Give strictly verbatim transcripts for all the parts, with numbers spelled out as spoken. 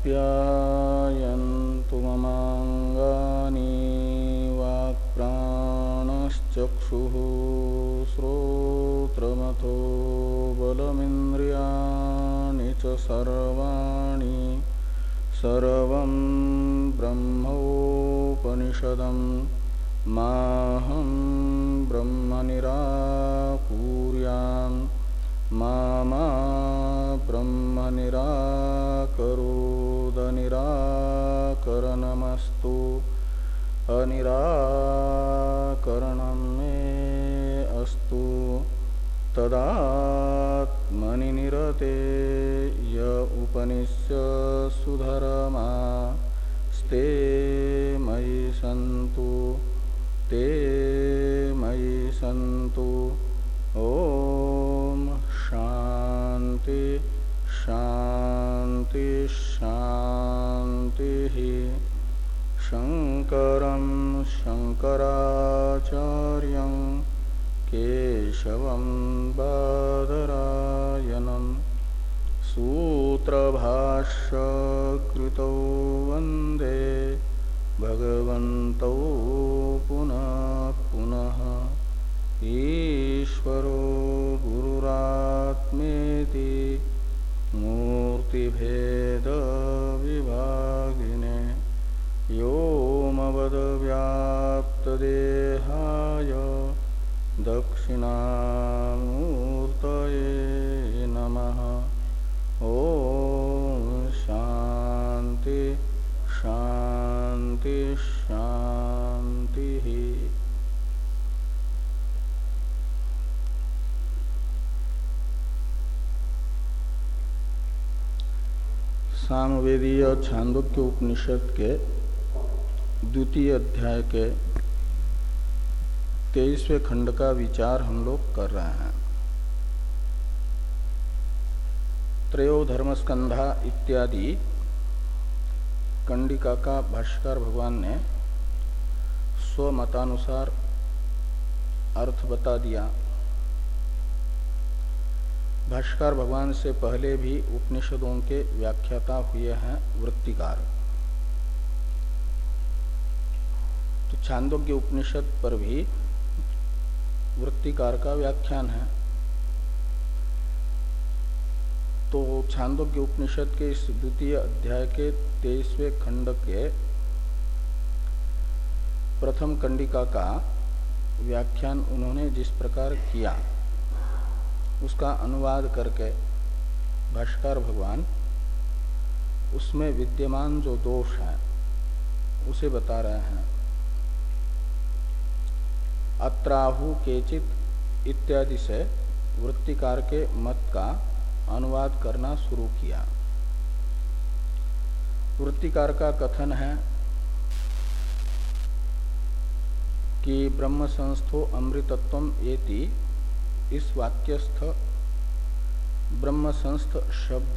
आप्यायन्तु ममाङ्गानि वाक्प्राणश्चक्षुः श्रोत्रमथो बलमिन्द्रियाणि च सर्वाणि सर्वं ब्रह्मोपनिषदं माहं ब्रह्म निराकुर्यां मा मा ब्रह्म निराकरोद निराकरणमस्तु अनिराकरणं मे अस्तु तदात्मनि निरते य उपनिष्यत्सु धर्मा स्ते मयि सन्तु ते मयि सन्तु। ओम शांति शांति शांति। शंकरं शंकराचार्यं केशवं बादरायणं सूत्रभाष्य कृतौ वन्दे भगवन्तौ पुनः पुनः। ईश्वरो गुरुरात्मेति मूर्तिभेद विभागिने व्योमवद्व्याप्तदेहाय दक्षिणामूर्तये नमः। ओम शांति शांति शांति। सामवेदीय छांदोग्य उपनिषद के द्वितीय अध्याय के तेईसवें खंड का विचार हम लोग कर रहे हैं। त्रयो धर्मस्कंधा इत्यादि कंडिका का भाष्यकार भगवान ने स्वमतानुसार अर्थ बता दिया। भाष्यकार भगवान से पहले भी उपनिषदों के व्याख्याता हुए हैं वृत्तिकार। तो छांदोग्य उपनिषद पर भी वृत्तिकार का व्याख्यान है। तो छांदोग्य उपनिषद के इस द्वितीय अध्याय के तेईसवें खंड के प्रथम कंडिका का व्याख्यान उन्होंने जिस प्रकार किया उसका अनुवाद करके भाष्यकार भगवान उसमें विद्यमान जो दोष है उसे बता रहे हैं। अत्राहु केचित इत्यादि से वृत्तिकार के मत का अनुवाद करना शुरू किया। वृत्तिकार का कथन है कि ब्रह्म संस्थो अमृतत्वम एति इस वाक्यस्थ ब्रह्म संस्थ शब्द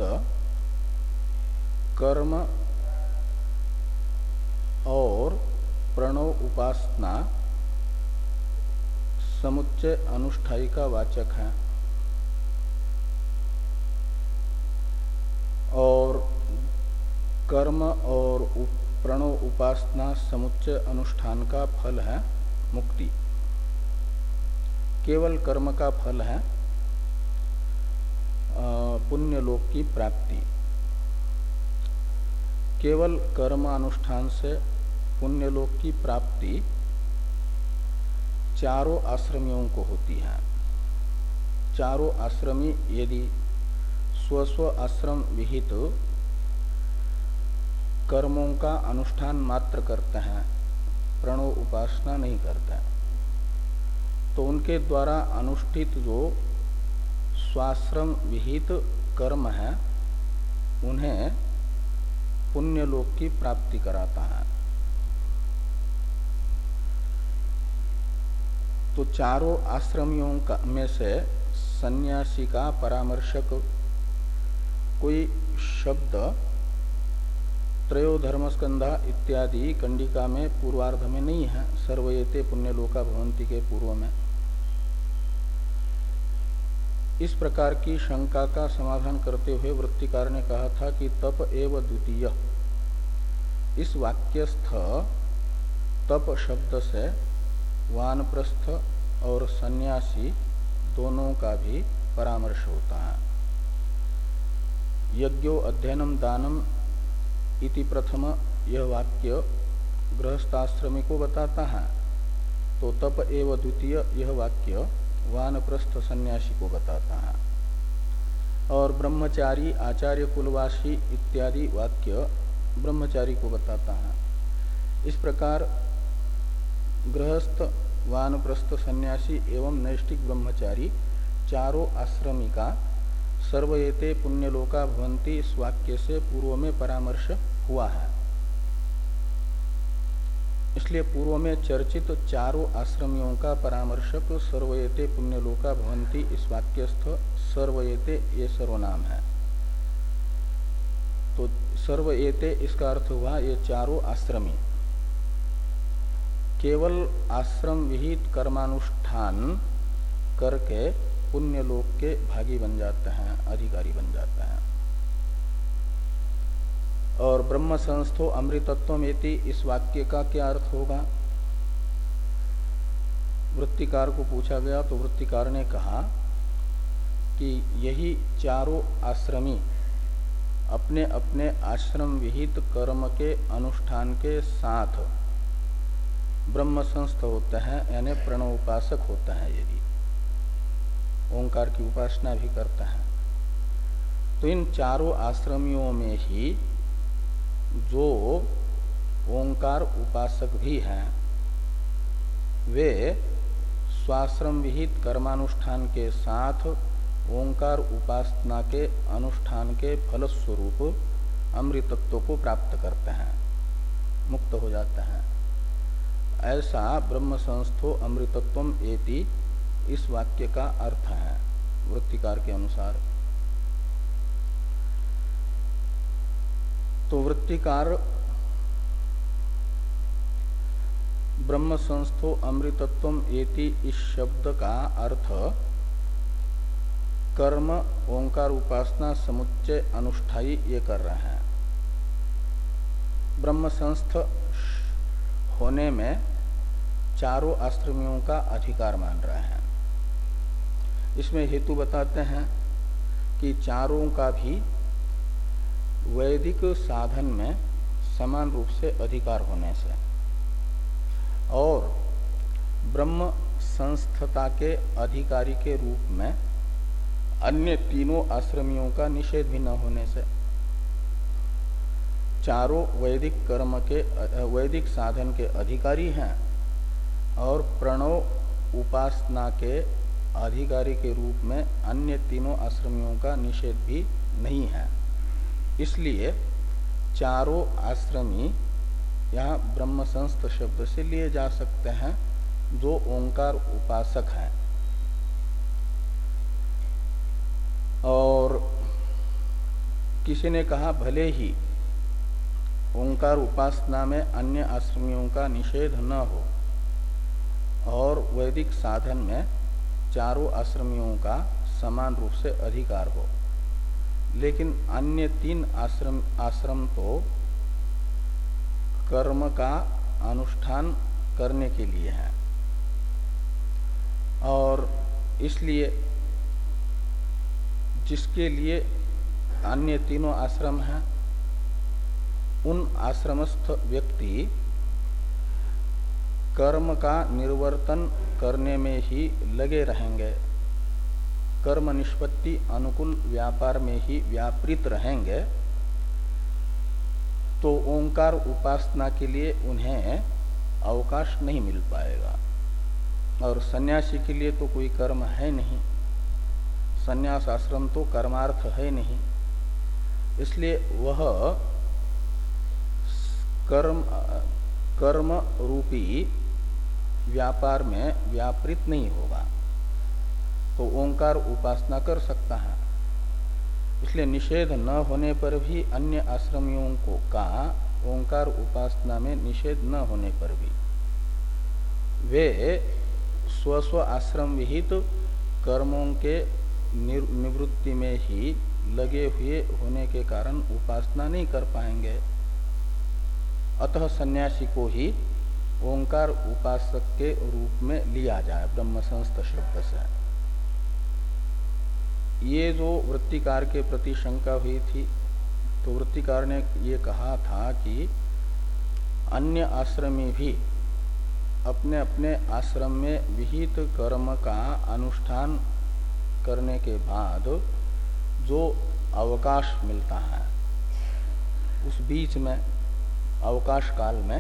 कर्म और प्रणव उपासना समुच्चय अनुष्ठायी का वाचक है और कर्म और प्रणव उपासना समुच्चय अनुष्ठान का फल है मुक्ति। केवल कर्म का फल है पुण्यलोक की प्राप्ति। केवल कर्म अनुष्ठान से पुण्यलोक की प्राप्ति चारों आश्रमियों को होती है। चारों आश्रमी यदि स्वस्व आश्रम विहित कर्मों का अनुष्ठान मात्र करते हैं, प्रणव उपासना नहीं करते हैं, तो उनके द्वारा अनुष्ठित जो स्वाश्रम विहित कर्म है उन्हें पुण्यलोक की प्राप्ति कराता है। तो चारों आश्रमियों का में से सन्यासी का परामर्शक कोई शब्द त्रयो धर्मस्कंधा इत्यादि कंडिका में पूर्वार्ध में नहीं है। सर्वयते पुण्यलोका भवन्ति के पूर्व में इस प्रकार की शंका का समाधान करते हुए वृत्तिकार ने कहा था कि तप एव द्वितीय। इस वाक्यस्थ तप शब्द से वानप्रस्थ और सन्यासी दोनों का भी परामर्श होता है। यज्ञो अध्ययनम दानम इति प्रथम यह वाक्य गृहस्थाश्रमी को बताता है, तो तप एव द्वितीय यह वाक्य वानप्रस्थ सन्यासी को बताता है। और ब्रह्मचारी, आचार्य, कुलवासी इत्यादि वाक्य ब्रह्मचारी को बताता है। इस प्रकार गृहस्थ, वानप्रस्थ सन्यासी एवं नैष्ठिक ब्रह्मचारी चारों आश्रमी का सर्वएते पुण्यलोका भवन्ति इस वाक्य से पूर्व में परामर्श हुआ है। इसलिए पूर्व में चर्चित चारों आश्रमियों का परामर्शक सर्वएते पुण्यलोका भवन्ति इस वाक्यस्थ सर्वएते ये सर्वनाम है। तो सर्वएते इसका अर्थ हुआ ये चारों आश्रमी केवल आश्रम विहित कर्मानुष्ठान करके पुण्यलोक के भागी बन जाते हैं, अधिकारी बन जाते हैं। और ब्रह्म संस्थो अमृतत्वमेति इस वाक्य का क्या अर्थ होगा? वृत्तिकार को पूछा गया तो वृत्तिकार ने कहा कि यही चारों आश्रमी अपने अपने आश्रम विहित कर्म के अनुष्ठान के साथ ब्रह्म संस्थ होते हैं, यानी प्रणवोपासक होते हैं। यदि ओंकार की उपासना भी करता है तो इन चारों आश्रमियों में ही जो ओंकार उपासक भी हैं वे स्वाश्रम विहित कर्मानुष्ठान के साथ ओंकार उपासना के अनुष्ठान के फलस्वरूप अमृतत्व को प्राप्त करते हैं, मुक्त हो जाते हैं। ऐसा ब्रह्म संस्थो अमृतत्वम एति इस वाक्य का अर्थ है वृत्तिकार के अनुसार। तो वृत्तिकार ब्रह्म संस्थो अमृतत्वम एति इस शब्द का अर्थ कर्म ओंकार उपासना समुच्चय अनुष्ठायी ये कर रहे हैं। ब्रह्म संस्थ होने में चारों आश्रमियों का अधिकार मान रहे हैं। इसमें हेतु बताते हैं कि चारों का भी वैदिक साधन में समान रूप से अधिकार होने से और ब्रह्म संस्थता के अधिकारी के रूप में अन्य तीनों आश्रमियों का निषेध भी न होने से चारों वैदिक कर्म के वैदिक साधन के अधिकारी हैं और प्रणव उपासना के अधिकारी के रूप में अन्य तीनों आश्रमियों का निषेध भी नहीं है। इसलिए चारों आश्रमी यहाँ ब्रह्म संस्थ शब्द से लिए जा सकते हैं जो ओंकार उपासक हैं। और किसी ने कहा भले ही ओंकार उपासना में अन्य आश्रमियों का निषेध न हो और वैदिक साधन में चारों आश्रमियों का समान रूप से अधिकार हो, लेकिन अन्य तीन आश्रम आश्रम तो कर्म का अनुष्ठान करने के लिए है और इसलिए जिसके लिए अन्य तीनों आश्रम हैं उन आश्रमस्थ व्यक्ति कर्म का निर्वर्तन करने में ही लगे रहेंगे, कर्म निष्पत्ति अनुकूल व्यापार में ही व्यापृत रहेंगे, तो ओंकार उपासना के लिए उन्हें अवकाश नहीं मिल पाएगा। और सन्यासी के लिए तो कोई कर्म है नहीं, सन्यास आश्रम तो कर्मार्थ है नहीं, इसलिए वह कर्म कर्म रूपी व्यापार में व्यापृत नहीं होगा, तो ओंकार उपासना कर सकता है। इसलिए निषेध न होने पर भी अन्य आश्रमियों को का ओंकार उपासना में निषेध न होने पर भी वे स्वस्व आश्रम विहित कर्मों के निवृत्ति में ही लगे हुए होने के कारण उपासना नहीं कर पाएंगे। अतः सन्यासी को ही ओंकार उपासक के रूप में लिया जाए ब्रह्म संस्थ शब्द से। ये जो वृत्तिकार के प्रति शंका हुई थी, तो वृत्तिकार ने ये कहा था कि अन्य आश्रमी भी अपने अपने आश्रम में विहित कर्म का अनुष्ठान करने के बाद जो अवकाश मिलता है, उस बीच में अवकाश काल में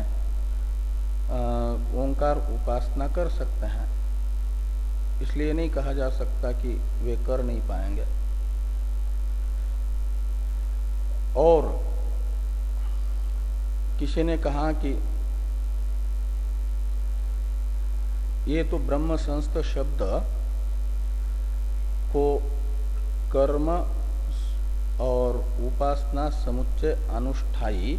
ओंकार उपासना कर सकते हैं। इसलिए नहीं कहा जा सकता कि वे कर नहीं पाएंगे। और किसी ने कहा कि ये तो ब्रह्म संस्थ शब्द को कर्म और उपासना समुच्चय अनुष्ठाई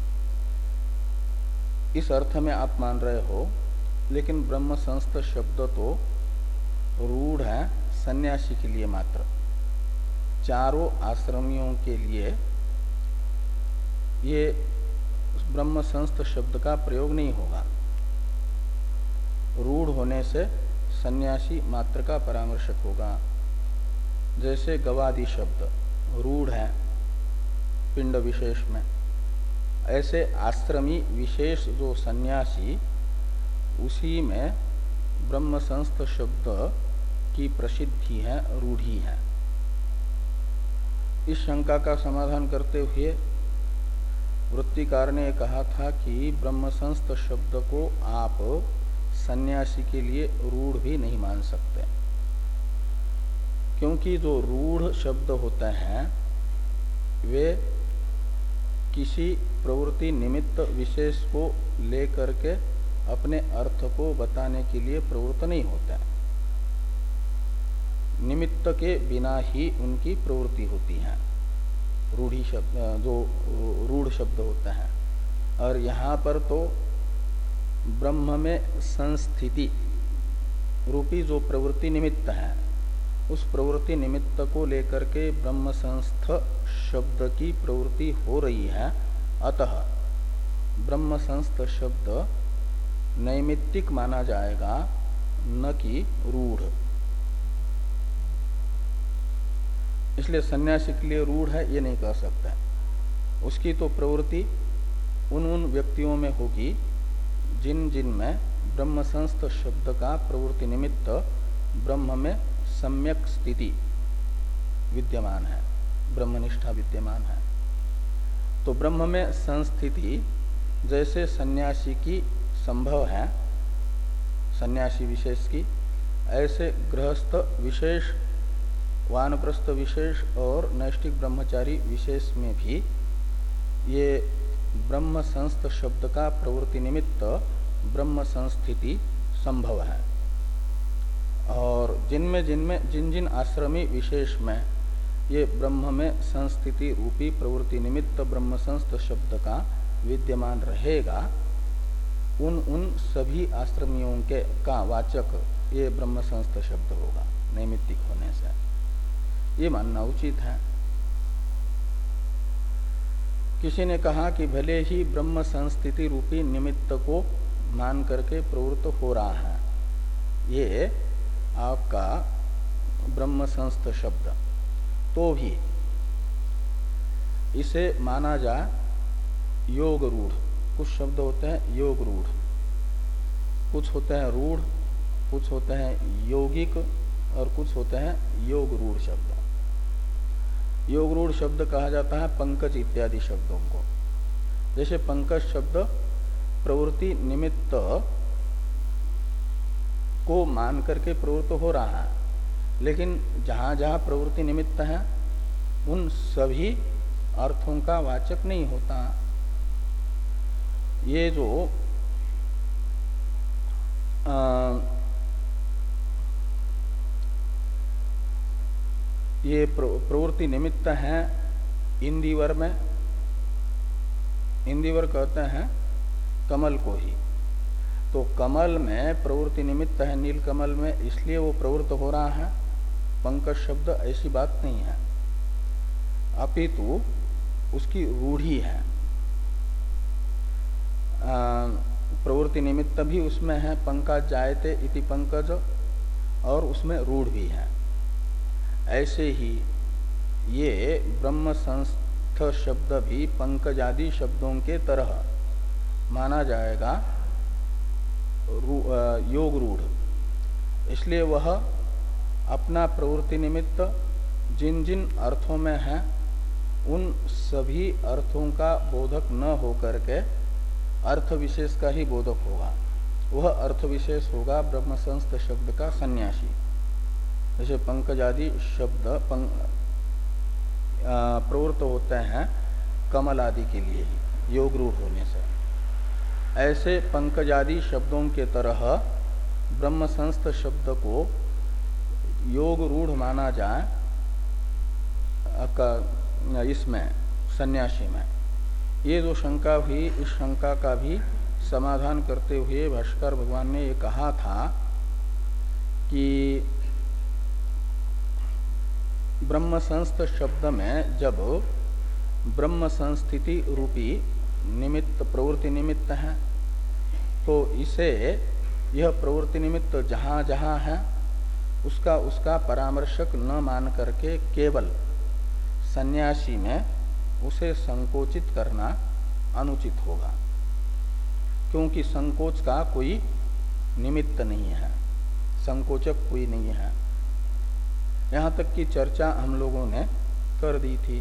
इस अर्थ में आप मान रहे हो, लेकिन ब्रह्म संस्थ शब्द तो रूढ़ है सन्यासी के लिए मात्र, चारों आश्रमियों के लिए ये ब्रह्म संस्थ शब्द का प्रयोग नहीं होगा। रूढ़ होने से सन्यासी मात्र का परामर्शक होगा। जैसे गवादि शब्द रूढ़ है पिंड विशेष में, ऐसे आश्रमी विशेष जो सन्यासी, उसी में ब्रह्म संस्थ शब्द की प्रसिद्धि है, रूढ़ी है। इस शंका का समाधान करते हुए वृत्तिकार ने कहा था कि ब्रह्म संस्थ शब्द को आप सन्यासी के लिए रूढ़ भी नहीं मान सकते, क्योंकि जो रूढ़ शब्द होते हैं वे किसी प्रवृत्ति निमित्त विशेष को लेकर के अपने अर्थ को बताने के लिए प्रवृत्त नहीं होते। निमित्त के बिना ही उनकी प्रवृत्ति होती है। रूढ़ी शब्द जो रूढ़ शब्द होता है, और यहाँ पर तो ब्रह्म में संस्थिति रूपी जो प्रवृत्ति निमित्त है, उस प्रवृत्ति निमित्त को लेकर के ब्रह्म संस्थ शब्द की प्रवृत्ति हो रही है। अतः ब्रह्म संस्थ शब्द नैमित्तिक माना जाएगा, न कि रूढ़। इसलिए सन्यासी के लिए रूढ़ है ये नहीं कह सकता। उसकी तो प्रवृत्ति उन उन व्यक्तियों में होगी जिन जिन में ब्रह्म संस्थ शब्द का प्रवृत्ति निमित्त ब्रह्म में सम्यक स्थिति विद्यमान है, ब्रह्मनिष्ठा विद्यमान है। तो ब्रह्म में संस्थिति जैसे सन्यासी की संभव है, सन्यासी विशेष की, ऐसे गृहस्थ विशेष, वानप्रस्थ विशेष और नैष्ठिक ब्रह्मचारी विशेष में भी ये ब्रह्म संस्थ शब्द का प्रवृत्ति निमित्त ब्रह्म संस्थिति संभव है। और जिनमें जिनमें जिन जिन आश्रमी विशेष में ये ब्रह्म में संस्थिति रूपी प्रवृत्ति निमित्त ब्रह्म संस्थ शब्द का विद्यमान रहेगा, उन उन सभी आश्रमियों के का वाचक ये ब्रह्म संस्थ शब्द होगा नैमित्तिक होने से। ये मानना उचित है। किसी ने कहा कि भले ही ब्रह्म संस्थिति रूपी निमित्त को मान करके प्रवृत्त हो रहा है ये आपका ब्रह्म संस्थ शब्द, तो भी इसे माना जाए योग रूढ़। कुछ शब्द होते हैं योग रूढ़, कुछ होते हैं रूढ़, कुछ होते हैं यौगिक, और कुछ होते हैं योग रूढ़ शब्द। योग रूढ़ शब्द कहा जाता है पंकज इत्यादि शब्दों को। जैसे पंकज शब्द प्रवृत्ति निमित्त को मान करके प्रवृत्त हो रहा है, लेकिन जहां जहां प्रवृत्ति निमित्त है उन सभी अर्थों का वाचक नहीं होता। ये जो आ, ये प्रवृत्ति निमित्त है इंदिवर में, इंदिवर कहते हैं कमल को ही। तो कमल में प्रवृत्ति निमित्त है नील कमल में, इसलिए वो प्रवृत्त हो रहा है। पंकज शब्द ऐसी बात नहीं है, अपितु उसकी रूढ़ी है। प्रवृत्ति निमित्त भी उसमें है, पंकज जायते इति पंकज, और उसमें रूढ़ भी है। ऐसे ही ये ब्रह्म संस्थ शब्द भी पंकजादि शब्दों के तरह माना जाएगा योग रूढ़। इसलिए वह अपना प्रवृत्ति निमित्त जिन जिन अर्थों में है उन सभी अर्थों का बोधक न हो करके अर्थ विशेष का ही बोधक होगा। वह अर्थ विशेष होगा ब्रह्म संस्थ शब्द का सन्यासी। जैसे पंकजादि शब्द प्रवृत्त होते हैं कमल आदि के लिए ही योग रूढ़ होने से, ऐसे पंकजादि शब्दों के तरह ब्रह्म संस्थ शब्द को योग रूढ़ माना जाए इसमें सन्यासी में। ये जो शंका हुई, इस शंका का भी समाधान करते हुए भाष्कर भगवान ने ये कहा था कि ब्रह्म संस्थ शब्द में जब ब्रह्म संस्थिति रूपी निमित्त प्रवृत्ति निमित्त है तो इसे यह प्रवृत्ति निमित्त जहाँ जहाँ है उसका उसका परामर्शक न मान करके केवल सन्यासी में उसे संकोचित करना अनुचित होगा, क्योंकि संकोच का कोई निमित्त नहीं है, संकोचक कोई नहीं है। यहाँ तक की चर्चा हम लोगों ने कर दी थी।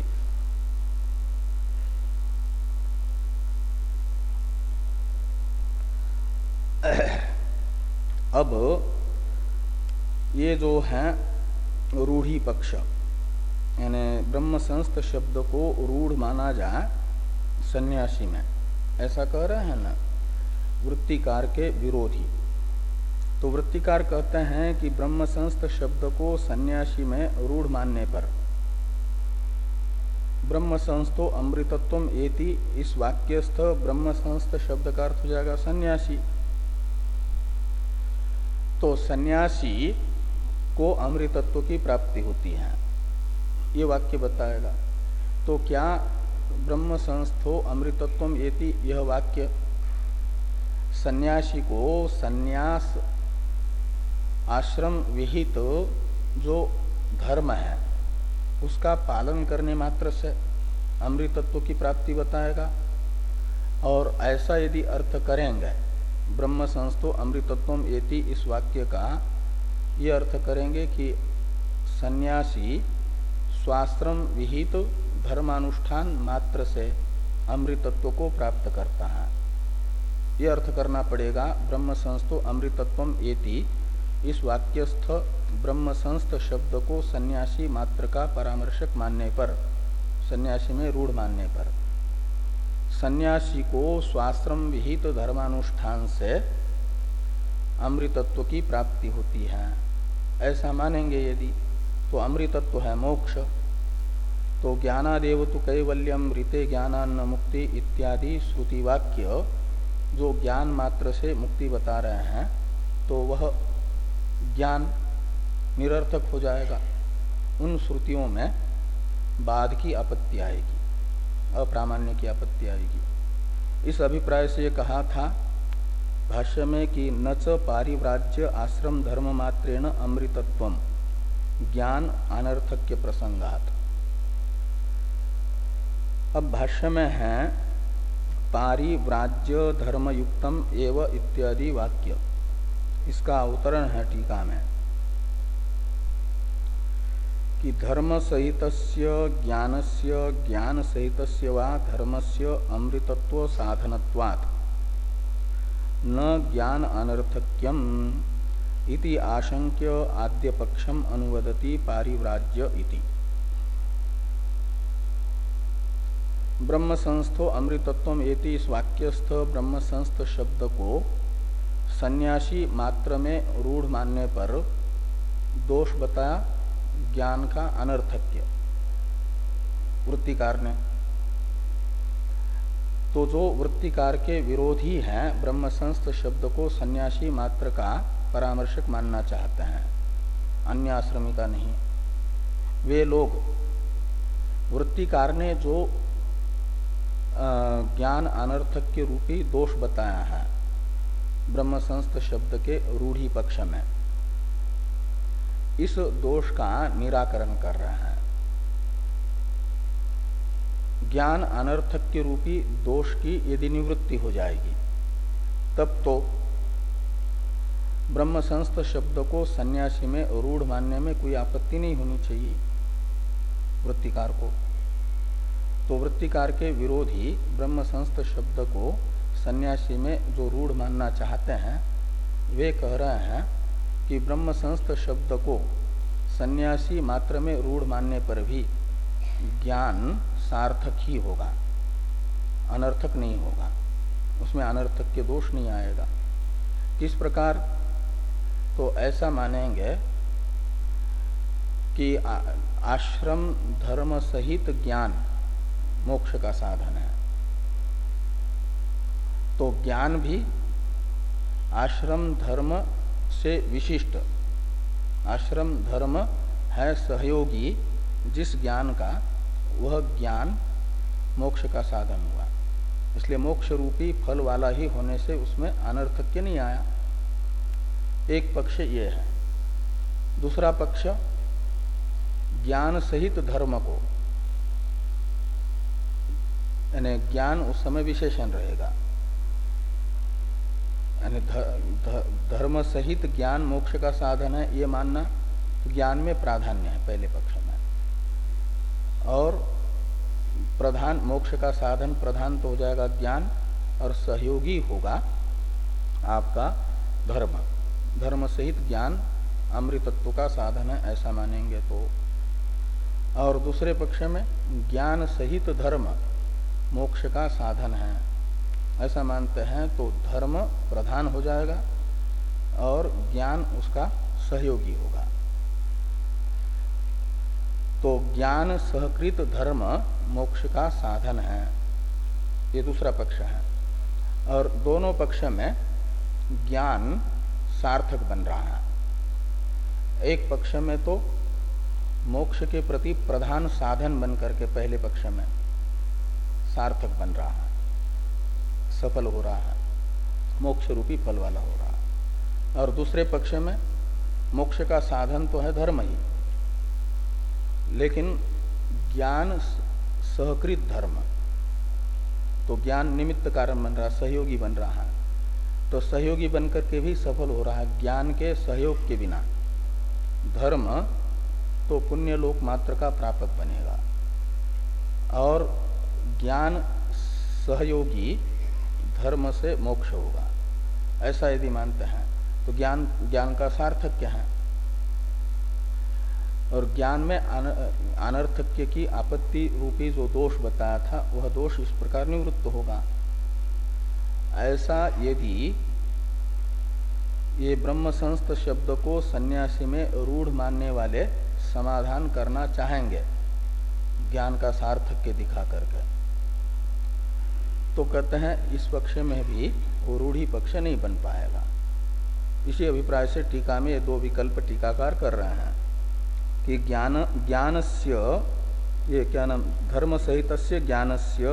अब ये जो है रूढ़ी पक्ष, यानी ब्रह्म संस्थ शब्द को रूढ़ माना जाए सन्यासी में, ऐसा कह रहे हैं ना वृत्तिकार के विरोधी। तो वृत्तिकार कहते हैं कि ब्रह्म संस्थ शब्द को सन्यासी में रूढ़ मानने पर ब्रह्म संस्थो अमृतत्वम एति, इस वाक्यस्थ ब्रह्म संस्थ शब्द का अर्थ हो जाएगा सन्यासी। तो सन्यासी को अमृतत्व की प्राप्ति होती है, ये वाक्य बताएगा। तो क्या ब्रह्म संस्थो अमृतत्वम एति यह वाक्य सन्यासी को सन्यास आश्रम विहित जो धर्म है उसका पालन करने मात्र से अमृतत्व की प्राप्ति बताएगा? और ऐसा यदि अर्थ करेंगे ब्रह्म संस्थो अमृतत्वम एति इस वाक्य का, ये अर्थ करेंगे कि सन्यासी स्वाश्रम विहित धर्मानुष्ठान मात्र से अमृतत्व को प्राप्त करता है, ये अर्थ करना पड़ेगा। ब्रह्म संस्थो अमृतत्वम एति इस वाक्यस्थ ब्रह्म संस्थ शब्द को सन्यासी मात्र का परामर्शक मानने पर, सन्यासी में रूढ़ मानने पर, सन्यासी को स्वाश्रम विहित धर्मानुष्ठान से अमृतत्व की प्राप्ति होती है, ऐसा मानेंगे यदि, तो अमृतत्व है मोक्ष। तो ज्ञानादेव तो कैवल्यम ऋते ज्ञानान्न मुक्ति इत्यादि श्रुति वाक्य जो ज्ञान मात्र से मुक्ति बता रहे हैं, तो वह ज्ञान निरर्थक हो जाएगा। उन श्रुतियों में बाद की आपत्ति आएगी, अप्रामाण्य की आपत्ति आएगी। इस अभिप्राय से ये कहा था भाष्य में कि न च पारिव्राज्य आश्रम धर्म मात्रेण अमृतत्वम ज्ञान अनर्थक्य प्रसंगात। अब भाष्य में है पारिव्राज्य धर्मयुक्तम एव इत्यादि वाक्य, इसका अवतरण है टीका में कि धर्म सहितस्य ज्ञानस्य ज्ञान सहितस्य वा धर्मस्य अमृतत्व साधनत्वात् न ज्ञान अनर्थक्यम इति आशंक्य आद्य पक्षम अनुवदति पारिव्राज्य इति। ब्रह्म संस्थो अमृतत्वम एति इस वाक्यस्थ ब्रह्म संस्थ शब्द को सन्यासी मात्र में रूढ़ मानने पर दोष बताया ज्ञान का अनर्थक्य वृत्तिकार ने। तो जो वृत्तिकार के विरोधी हैं ब्रह्म संस्थ शब्द को सन्यासी मात्र का परामर्शक मानना चाहते हैं, अन्य आश्रमी का नहीं। वे लोग वृत्तिकार ने जो ज्ञान अनर्थक के रूपी दोष बताया है ब्रह्म संस्थ शब्द के रूढ़ी पक्ष में, इस दोष का निराकरण कर रहे हैं। ज्ञान अनर्थक के रूपी दोष की यदि निवृत्ति हो जाएगी तब तो ब्रह्म संस्थ शब्द को सन्यासी में रूढ़ मानने में कोई आपत्ति नहीं होनी चाहिए वृत्तिकार को। तो वृत्तिकार के विरोधी ब्रह्म संस्थ शब्द को सन्यासी में जो रूढ़ मानना चाहते हैं वे कह रहे हैं कि ब्रह्म संस्थ शब्द को सन्यासी मात्र में रूढ़ मानने पर भी ज्ञान सार्थक ही होगा, अनर्थक नहीं होगा, उसमें अनर्थक के दोष नहीं आएगा। किस प्रकार? तो ऐसा मानेंगे कि आश्रम धर्म सहित ज्ञान मोक्ष का साधन है। तो ज्ञान भी आश्रम धर्म से विशिष्ट, आश्रम धर्म है सहयोगी जिस ज्ञान का, वह ज्ञान मोक्ष का साधन हुआ। इसलिए मोक्ष रूपी फल वाला ही होने से उसमें अनर्थक्य नहीं आया। एक पक्ष ये है। दूसरा पक्ष, ज्ञान सहित धर्म को, यानी ज्ञान उस समय विशेषण रहेगा, यानी धर्म सहित ज्ञान मोक्ष का साधन है ये मानना, तो ज्ञान में प्राधान्य है पहले पक्ष में, और प्रधान मोक्ष का साधन प्रधान तो हो जाएगा ज्ञान, और सहयोगी होगा आपका धर्म। धर्म सहित ज्ञान अमृतत्व का साधन है ऐसा मानेंगे तो। और दूसरे पक्ष में ज्ञान सहित धर्म मोक्ष का साधन है ऐसा मानते हैं तो धर्म प्रधान हो जाएगा और ज्ञान उसका सहयोगी होगा। तो ज्ञान सहकृत धर्म मोक्ष का साधन है, ये दूसरा पक्ष है। और दोनों पक्ष में ज्ञान सार्थक बन रहा है। एक पक्ष में तो मोक्ष के प्रति प्रधान साधन बन करके पहले पक्ष में सार्थक बन रहा है, सफल हो रहा है, मोक्ष रूपी फल वाला हो रहा है। और दूसरे पक्ष में मोक्ष का साधन तो है धर्म ही, लेकिन ज्ञान सहकृत धर्म, तो ज्ञान निमित्त कारण बन रहा, सहयोगी बन रहा है, तो सहयोगी बनकर के भी सफल हो रहा है। ज्ञान के सहयोग के बिना धर्म तो पुण्य लोक मात्र का प्रापक बनेगा, और ज्ञान सहयोगी धर्म से मोक्ष होगा, ऐसा यदि मानते हैं तो ज्ञान ज्ञान का सार्थक्य है। और ज्ञान में अनर्थक्य की आपत्ति रूपी जो दोष बताया था वह दोष इस प्रकार निवृत्त होगा। ऐसा यदि ये ब्रह्म संस्थ शब्द को सन्यासी में रूढ़ मानने वाले समाधान करना चाहेंगे ज्ञान का सार्थक्य दिखा करके, तो कहते हैं इस पक्ष में भी वो रूढ़ी पक्ष नहीं बन पाएगा। इसी अभिप्राय से टीका में ये दो विकल्प टीकाकार कर रहे हैं कि ज्ञान ज्ञानस्य, ये क्या नाम, धर्म सहितस्य ज्ञानस्य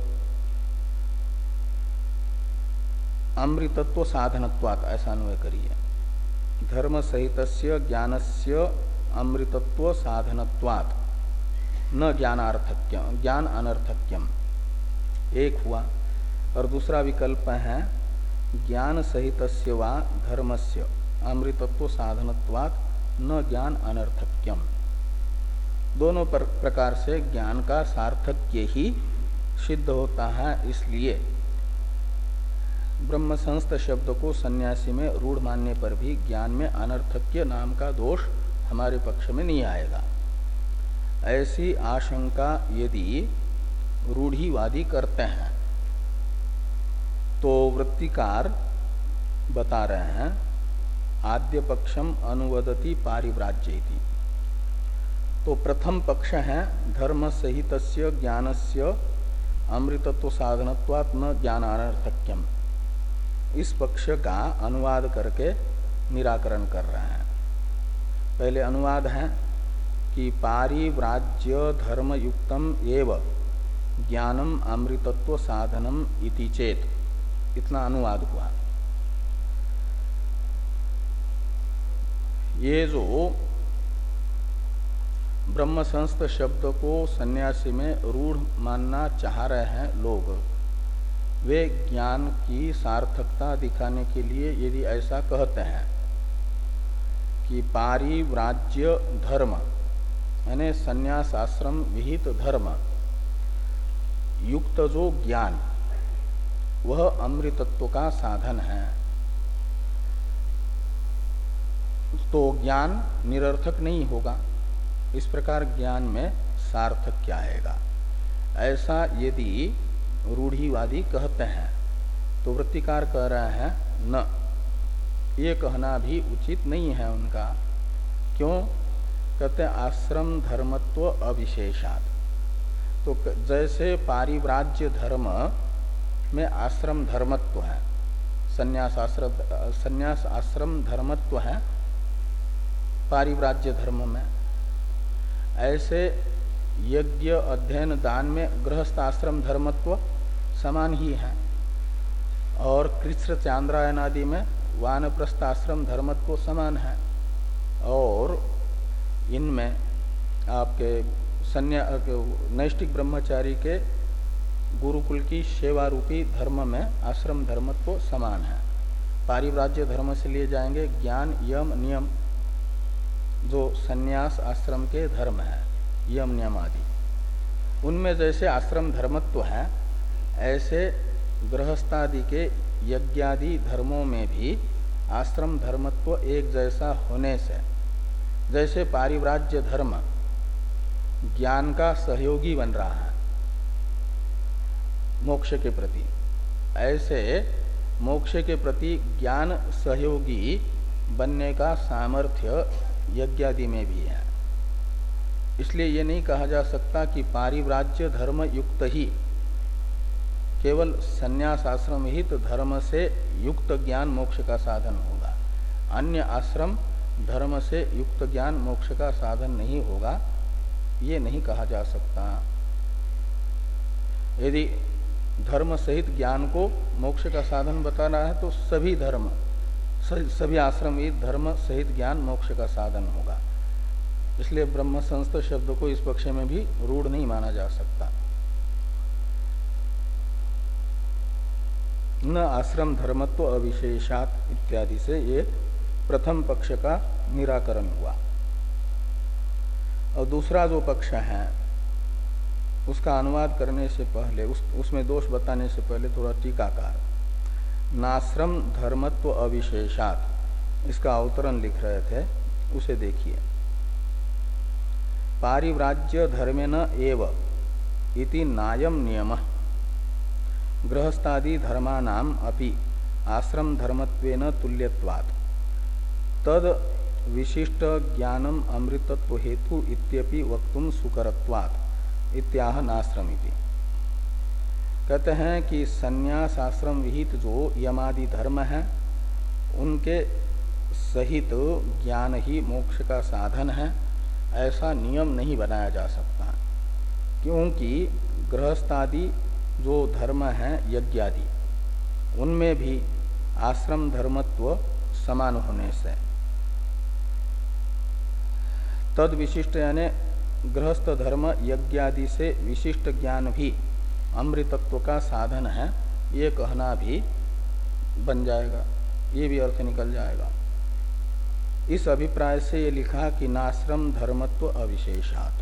अमृतत्व साधनत्वात्, ऐसा अन्वय करिए। धर्म सहितस्य ज्ञानस्य अमृतत्व साधनत्वात् न ज्ञानार्थक्यम, ज्ञान अनर्थक्यम, एक हुआ। और दूसरा विकल्प है ज्ञान सहितस्य वा धर्मस्य अमृतत्व साधनत्वात् न ज्ञान अनर्थक्यम। दोनों पर प्रकार से ज्ञान का सार्थक्य ही सिद्ध होता है। इसलिए ब्रह्म संस्थ शब्द को सन्यासी में रूढ़ मानने पर भी ज्ञान में अनर्थक्य नाम का दोष हमारे पक्ष में नहीं आएगा। ऐसी आशंका यदि रूढ़ीवादी करते हैं तो वृत्तिकार बता रहे हैं आद्य पक्षम अनुवदति पारिव्राज्येति। तो प्रथम पक्ष है धर्म सहितस्य ज्ञानस्य अमृतत्व साधनत्वात् न ज्ञानानर्थक्यम। इस पक्ष का अनुवाद करके निराकरण कर रहे हैं। पहले अनुवाद है कि पारिव्राज्य धर्म युक्तम एव ज्ञानम अमृतत्व साधनम इति चेत, इतना अनुवाद हुआ। ये जो ब्रह्म संस्थ शब्द को सन्यासी में रूढ़ मानना चाह रहे हैं लोग, वे ज्ञान की सार्थकता दिखाने के लिए यदि ऐसा कहते हैं कि पारिव्राज्य धर्म यानी सन्यास आश्रम विहित धर्म युक्त जो ज्ञान वह अमृतत्व का साधन है, तो ज्ञान निरर्थक नहीं होगा। इस प्रकार ज्ञान में सार्थक क्या आएगा, ऐसा यदि रूढ़िवादी कहते हैं तो वृत्तिकार कह रहे हैं न, ये कहना भी उचित नहीं है उनका। क्यों? कहते हैं आश्रम धर्मत्व अविशेषात। तो जैसे पारिव्राज्य धर्म में आश्रम धर्मत्व है, संन्यास आश्रम संन्यास आश्रम धर्मत्व है पारिव्राज्य धर्म में, ऐसे यज्ञ अध्ययन दान में गृहस्थ आश्रम धर्मत्व समान ही है, और कृष्ण चांद्रायन आदि में वानप्रस्थ आश्रम धर्मत्व समान है, और इनमें आपके सन्या नैष्टिक ब्रह्मचारी के गुरुकुल की सेवा रूपी धर्म में आश्रम धर्मत्व समान है। पारिव्राज्य धर्म से लिए जाएंगे ज्ञान यम नियम, जो सन्यास आश्रम के धर्म है, यम नियम आदि, उनमें जैसे आश्रम धर्मत्व है, ऐसे गृहस्थादि के यज्ञादि धर्मों में भी आश्रम धर्मत्व एक जैसा होने से, जैसे पारिव्राज्य धर्म ज्ञान का सहयोगी बन रहा है मोक्ष के प्रति, ऐसे मोक्ष के प्रति ज्ञान सहयोगी बनने का सामर्थ्य यज्ञादि में भी है। इसलिए ये नहीं कहा जा सकता कि पारिव्राज्य धर्म युक्त ही केवल संन्यास आश्रम हित धर्म से युक्त ज्ञान मोक्ष का साधन होगा, अन्य आश्रम धर्म से युक्त ज्ञान मोक्ष का साधन नहीं होगा, ये नहीं कहा जा सकता। यदि धर्म सहित ज्ञान को मोक्ष का साधन बताना है तो सभी धर्म सभी आश्रम हित धर्म सहित ज्ञान मोक्ष का साधन होगा। इसलिए ब्रह्म संस्थ शब्द को इस पक्ष में भी रूढ़ नहीं माना जा सकता। न आश्रम धर्मत्व अविशेषात इत्यादि से ये प्रथम पक्ष का निराकरण हुआ। और दूसरा जो पक्ष है उसका अनुवाद करने से पहले उस उसमें दोष बताने से पहले थोड़ा टीकाकार नाश्रम धर्मत्व अविशेषात, इसका अवतरण लिख रहे थे, उसे देखिए। पारिव्राज्य धर्मेन एव इति नायम नियमः गृहस्थादि धर्मानाम अपि आश्रम धर्मत्वेन तुल्यत्वात् तद विशिष्ट ज्ञानम अमृतत्व हेतु इत्यपि वक्तुम सुकरत्वात् इत्याह नाश्रमिति। कहते हैं कि संन्यास आश्रम विहित जो यमादि धर्म है उनके सहित ज्ञान ही मोक्ष का साधन है, ऐसा नियम नहीं बनाया जा सकता। क्योंकि गृहस्थादि जो धर्म है यज्ञादि उनमें भी आश्रम धर्मत्व समान होने से तद विशिष्ट यानी गृहस्थ धर्म यज्ञादि से विशिष्ट ज्ञान भी अमृतत्व का साधन है, ये कहना भी बन जाएगा, ये भी अर्थ निकल जाएगा। इस अभिप्राय से ये लिखा कि नाश्रम धर्मत्व अविशेषात।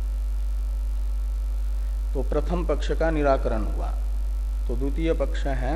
तो प्रथम पक्ष का निराकरण हुआ। तो द्वितीय पक्ष है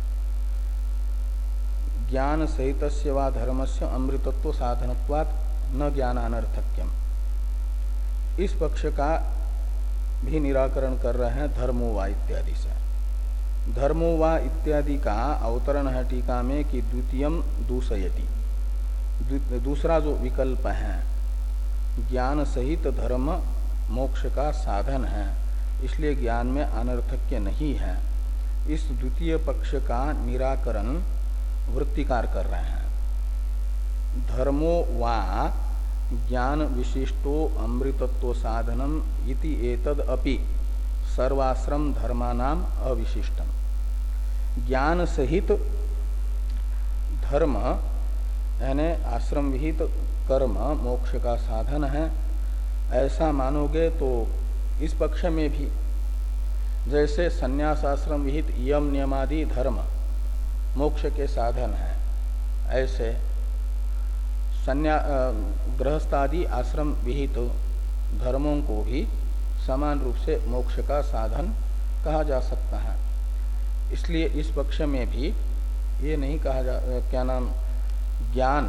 ज्ञान सहितस्य वा धर्मस्य अमृतत्व साधनत्वात् न ज्ञान अनर्थक्यम। इस पक्ष का भी निराकरण कर रहे हैं धर्मो वा इत्यादि से। धर्मो वा इत्यादि का अवतरण है टीका में कि द्वितीयम दूषयति, दूसरा जो विकल्प है ज्ञान सहित धर्म मोक्ष का साधन है, इसलिए ज्ञान में अनर्थक्य नहीं है। इस द्वितीय पक्ष का निराकरण वृत्तिकार कर रहे हैं। धर्मो वा ज्ञान विशिष्टो अमृतत्व साधनम इति एतद अपि सर्वाश्रम धर्मानाम अविशिष्टम। ज्ञान सहित धर्म यानी आश्रम विहित कर्म मोक्ष का साधन है, ऐसा मानोगे तो इस पक्ष में भी जैसे संन्यास आश्रम विहित यम नियमादि धर्म मोक्ष के साधन है, ऐसे संन्या गृहस्थादि आश्रम विहित धर्मों को भी समान रूप से मोक्ष का साधन कहा जा सकता है। इसलिए इस पक्ष में भी ये नहीं कहा जा क्या नाम ज्ञान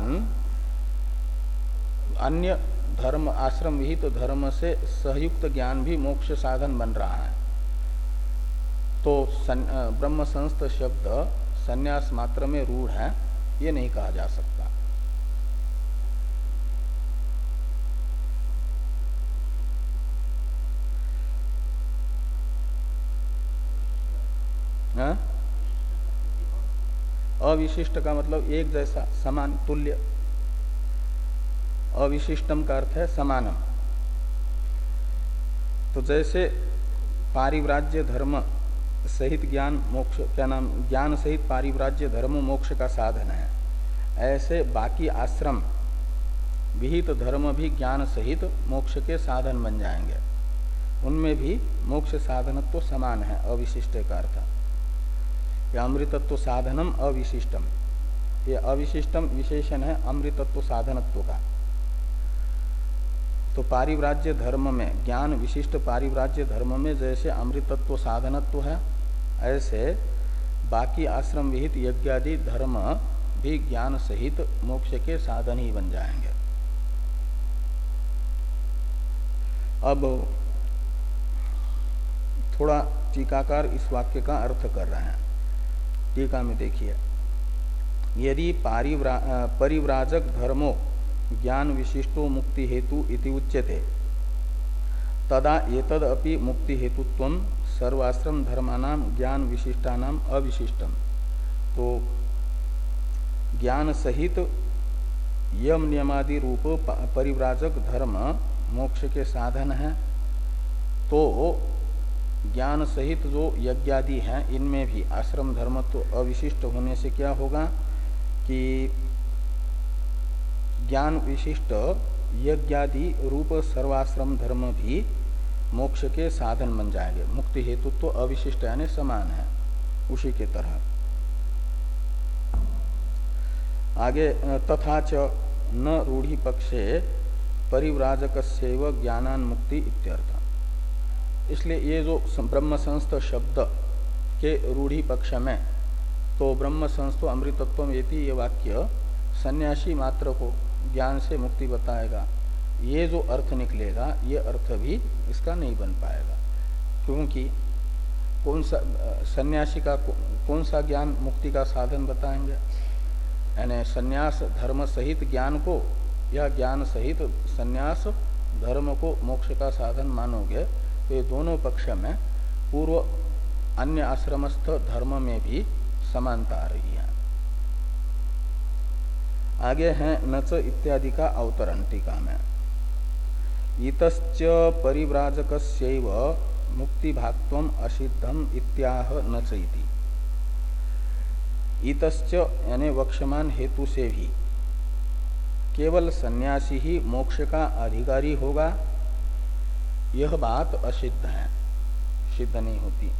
अन्य धर्म आश्रम विहित धर्म से सहयुक्त ज्ञान भी मोक्ष साधन बन रहा है। तो ब्रह्म संस्थ शब्द संन्यास मात्र में रूढ़ है, ये नहीं कहा जा सकता। हाँ? अविशिष्ट का मतलब एक जैसा, समान, तुल्य। अविशिष्टम का अर्थ है समानम। तो जैसे पारिव्राज्य धर्म सहित ज्ञान मोक्ष क्या नाम ज्ञान सहित पारिव्राज्य धर्म मोक्ष का साधन है, ऐसे बाकी आश्रम विहित धर्म भी ज्ञान सहित मोक्ष के साधन बन जाएंगे। उनमें भी मोक्ष साधनत्व तो समान है, अविशिष्ट का अर्थ या अमृतत्व साधनम अविशिष्टम। ये अविशिष्टम विशेषण है अमृतत्व साधनत्व का। तो पारिव्राज्य धर्म में ज्ञान विशिष्ट पारिव्राज्य धर्म में जैसे अमृतत्व साधनत्व है, ऐसे बाकी आश्रम विहित यज्ञादि धर्म भी ज्ञान सहित मोक्ष के साधन ही बन जाएंगे। अब थोड़ा टीकाकार इस वाक्य का अर्थ कर रहे हैं। टीका में देखिए, यदि पारिव्रा परिव्राजक धर्मो ज्ञान विशिष्टो मुक्ति हेतु इति उच्यते तदा एतद अपि मुक्ति हेतुत्वं सर्वाश्रम धर्मानाम ज्ञान विशिष्टानाम अविशिष्टम। तो ज्ञान सहित यम नियमादि रूप परिव्राजक धर्म मोक्ष के साधन है, तो ज्ञान सहित जो यज्ञादि हैं इनमें भी आश्रम धर्म तो अविशिष्ट होने से क्या होगा कि ज्ञान विशिष्ट यज्ञादि रूप सर्वाश्रम धर्म भी मोक्ष के साधन बन जाएंगे। मुक्ति हेतु तो अविशिष्ट यानी समान है, उसी के तरह। आगे तथा च न रूढ़ी पक्षे परिव्राजकस्यैव ज्ञानान मुक्ति इत्यर्थ। इसलिए ये जो ब्रह्म संस्थ शब्द के रूढ़ी पक्ष में तो ब्रह्म संस्थो अमृतत्वम एति ये वाक्य सन्यासी मात्र को ज्ञान से मुक्ति बताएगा, ये जो अर्थ निकलेगा ये अर्थ भी इसका नहीं बन पाएगा। क्योंकि कौन सा सन्यासी का कौन सा ज्ञान मुक्ति का साधन बताएंगे, यानी सन्यास धर्म सहित ज्ञान को या ज्ञान सहित सन्यास धर्म को मोक्ष का साधन मानोगे तो ये दोनों पक्ष में पूर्व अन्य आश्रमस्थ धर्म में भी समानता आ रही है। आगे है नच इत्यादि का अवतरण टीका में। इतश्च परिव्राजकस्यैव मुक्ति भागत्वम असिद्धम इत्याह नच इति। इतश्च यानी वक्षमान हेतु से भी केवल सन्यासी ही मोक्ष का अधिकारी होगा, यह बात असिद्ध है, सिद्ध नहीं होती।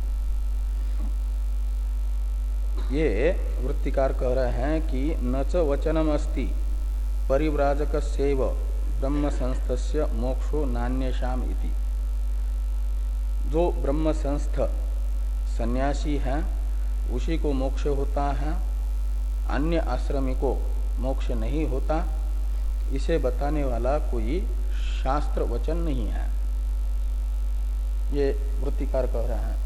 ये वृत्तिकार कह रहे हैं कि न च वचनम अस्ति परिव्राजकस्यैव ब्रह्म संस्थस्य मोक्षो नान्यशाम इति। जो ब्रह्म संस्थ सन्यासी है उसी को मोक्ष होता है, अन्य आश्रमी को मोक्ष नहीं होता, इसे बताने वाला कोई शास्त्र वचन नहीं है, ये वृत्तिकार कह रहे हैं।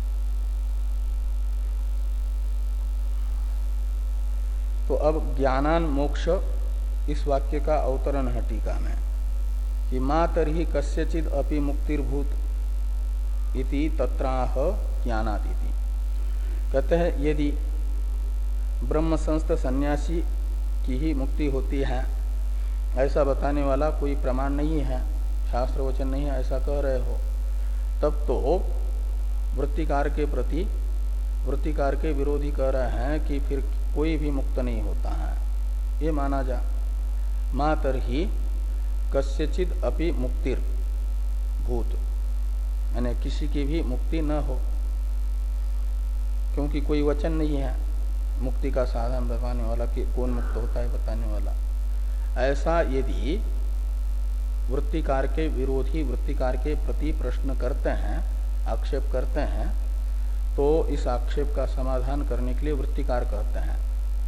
तो अब ज्ञानान मोक्ष इस वाक्य का अवतरण है टीका में कि मा तर्हि कस्यचिद अपि मुक्तिर्भूत इति तत्राह ज्ञानादिति। कहते हैं यदि ब्रह्म संस्थ सन्यासी की ही मुक्ति होती है ऐसा बताने वाला कोई प्रमाण नहीं है, शास्त्र वचन नहीं है, ऐसा कह रहे हो, तब तो वृत्तिकार के प्रति वृत्तिकार के विरोधी कह रहे हैं कि फिर कोई भी मुक्त नहीं होता है, ये माना जा। मातर ही कस्यचिद अपि मुक्तिर भूत, यानी किसी की भी मुक्ति न हो, क्योंकि कोई वचन नहीं है मुक्ति का साधन बताने वाला कि कौन मुक्त होता है बताने वाला। ऐसा यदि वृत्तिकार के विरोधी वृत्तिकार के प्रति प्रश्न करते हैं, आक्षेप करते हैं, तो इस आक्षेप का समाधान करने के लिए वृत्तिकार कहते हैं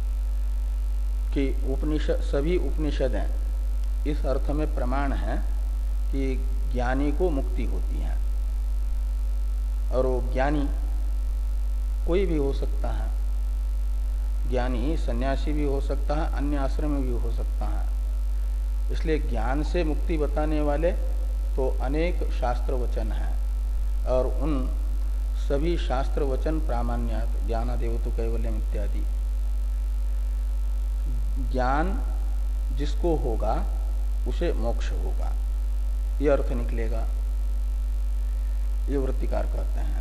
कि उपनिषद सभी उपनिषदें इस अर्थ में प्रमाण है कि ज्ञानी को मुक्ति होती है, और वो ज्ञानी कोई भी हो सकता है, ज्ञानी सन्यासी भी हो सकता है, अन्य आश्रम में भी हो सकता है। इसलिए ज्ञान से मुक्ति बताने वाले तो अनेक शास्त्र वचन हैं, और उन सभी शास्त्र वचन प्रामाण्यात ज्ञानादेव तो कैवल्यम इत्यादि। ज्ञान जिसको होगा उसे मोक्ष होगा, ये अर्थ निकलेगा, ये वृत्तिकार कहते हैं।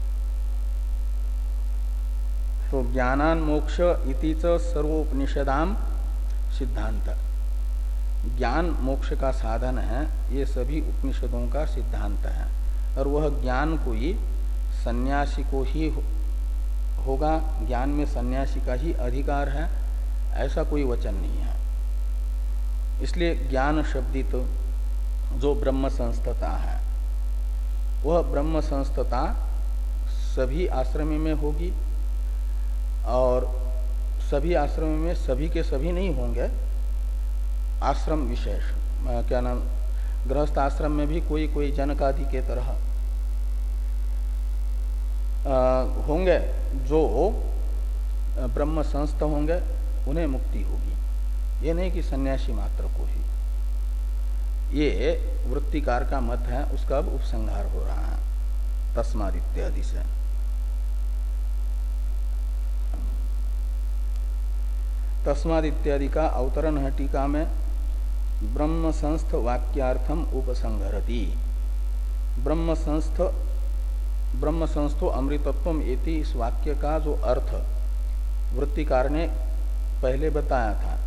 तो ज्ञानान मोक्ष इति च सर्वोपनिषदाम सिद्धांत, ज्ञान मोक्ष का साधन है, ये सभी उपनिषदों का सिद्धांत है, और वह ज्ञान कोई सन्यासी को ही हो, होगा, ज्ञान में सन्यासी का ही अधिकार है, ऐसा कोई वचन नहीं है। इसलिए ज्ञान शब्दित तो जो ब्रह्म संस्थता है, वह ब्रह्म संस्थता सभी आश्रम में होगी, और सभी आश्रम में सभी के सभी नहीं होंगे, आश्रम विशेष, क्या नाम, गृहस्थ आश्रम में भी कोई कोई जनकादि के तरह आ, होंगे जो ब्रह्म संस्थ होंगे, उन्हें मुक्ति होगी। ये नहीं कि सन्यासी मात्र को ही। ये वृत्तिकार का मत है, उसका अब उपसंहार हो रहा है तस्माद इत्यादि से। तस्माद इत्यादि का अवतरण है टीका में, ब्रह्म संस्थ वाक्यार्थम उपसंहरति। ब्रह्म संस्थ ब्रह्म संस्थो अमृतत्वम एति, इस वाक्य का जो अर्थ वृत्तिकार ने पहले बताया था,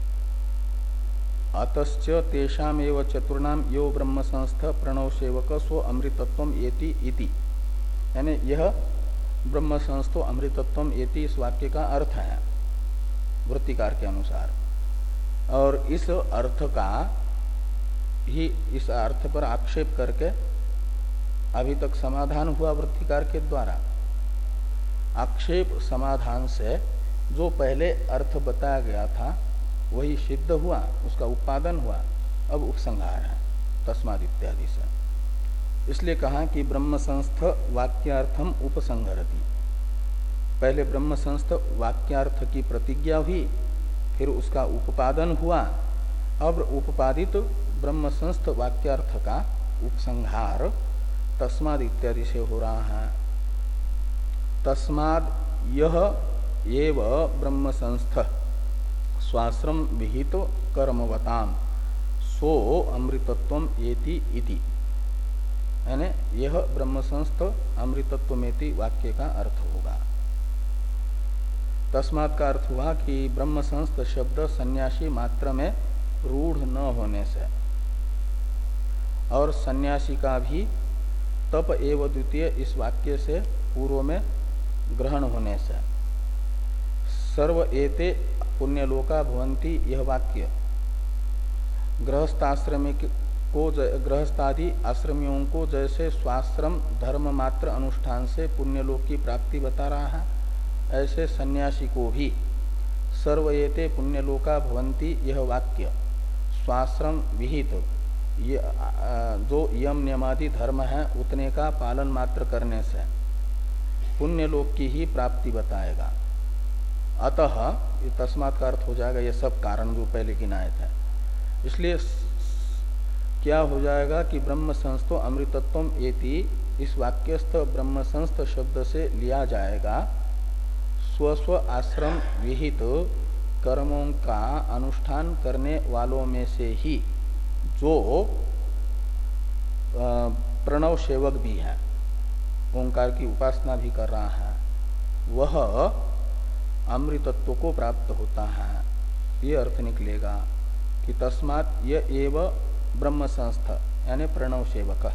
अतश्च तेषामेव चतुर्णाम यो ब्रह्म संस्थ प्रणव सेवक सो अमृतत्वम एति इति, यानी यह ब्रह्म संस्थो अमृतत्वम एति इस वाक्य का अर्थ है वृत्तिकार के अनुसार। और इस अर्थ का ही, इस अर्थ पर आक्षेप करके अभी तक समाधान हुआ वृत्तिकार के द्वारा। आक्षेप समाधान से जो पहले अर्थ बताया गया था वही सिद्ध हुआ, उसका उत्पादन हुआ, अब उपसंहार है तस्माद इत्यादि से। इसलिए कहा कि ब्रह्म संस्थ वाक्यार्थम उपसंहरति। पहले ब्रह्म संस्थ वाक्यार्थ की प्रतिज्ञा हुई, फिर उसका उपादन हुआ, अब उपादित ब्रह्म संस्थ वाक्यार्थ का उपसंहार तस्माद इत्यादि से हो रहा है। तस्माद यह एव ब्रह्म संस्थ स्वाश्रम विहित कर्मवताम सो अमृतत्वम एति इति, यानी यह ब्रह्म संस्थ अमृतत्वमेति वाक्य का अर्थ होगा। तस्मात् का अर्थ हुआ कि ब्रह्म संस्थ शब्द सन्यासी मात्र में रूढ़ न होने से, और सन्यासी का भी तप एव द्वितीय इस वाक्य से पूर्व में ग्रहण होने से, सर्व एते पुण्यलोका भवन्ति, यह वाक्य गृहस्थाश्रमिक को, गृहस्थादि आश्रमियों को जैसे स्वाश्रम धर्म मात्र अनुष्ठान से पुण्यलोक की प्राप्ति बता रहा है, ऐसे सन्यासी को भी सर्व एते पुण्यलोका भवन्ति यह वाक्य स्वाश्रम विहित ये जो यम नियमादि धर्म है उतने का पालन मात्र करने से पुण्यलोक की ही प्राप्ति बताएगा। अतः ये तस्मात् का अर्थ हो जाएगा ये सब कारण जो पहले गिनाए थे। इसलिए क्या हो जाएगा कि ब्रह्म संस्थो अमृतत्वम एति इस वाक्यस्थ ब्रह्म संस्थ शब्द से लिया जाएगा स्वस्व आश्रम विहित कर्मों का अनुष्ठान करने वालों में से ही जो प्रणव सेवक भी है, ओंकार की उपासना भी कर रहा है, वह अमृतत्व को प्राप्त होता है। ये अर्थ निकलेगा कि तस्मात् य एव ब्रह्म संस्थ यानी प्रणव सेवक